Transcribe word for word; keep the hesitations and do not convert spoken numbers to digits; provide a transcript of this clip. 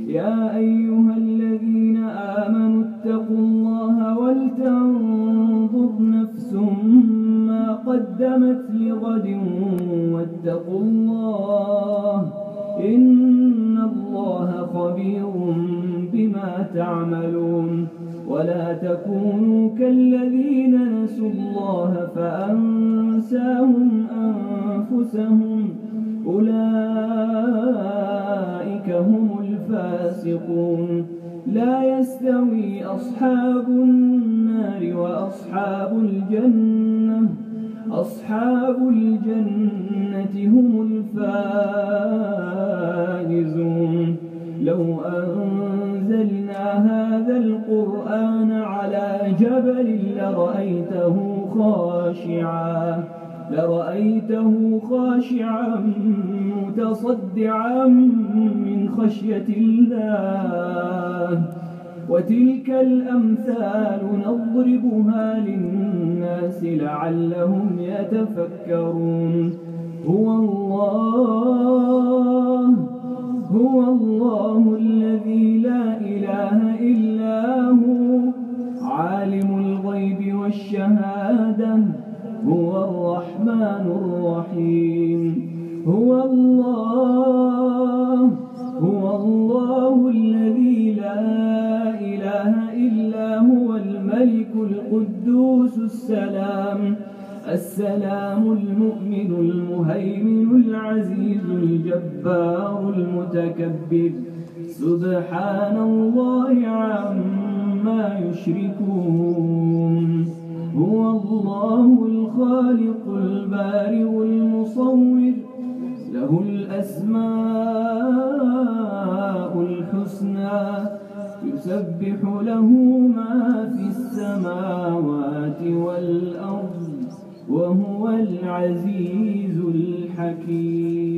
يا أيها الذين آمنوا اتقوا الله ولتنظر نفس ما قدمت لغد واتقوا الله إن الله خبير بما تعملون. ولا تكونوا كالذين نسوا الله فأنساهم أنفسهم أولئك هم الفاسقون. لا يستوي أصحاب النار وأصحاب الجنة أصحاب الجنة هم الفائزون. لو أنزلنا هذا القرآن على جبل لرأيته خاشعا لرأيته خاشعا متصدعا من خشية الله. وتلك الأمثال نضربها للناس لعلهم يتفكرون. هو الله هو الله الذي لا إله إلا هو عالم الغيب والشهادة هو الرحمن الرحيم. هو الله هو الله الذي لا إله إلا هو الملك القدوس السلام السلام المؤمن المهيمن العزيز الجبار المتكبر. سبحان الله عما يشركون. هو الله الخالق البارئ المصور له الأسماء الحسنى يسبح له ما في السماوات والأرض وهو العزيز الحكيم.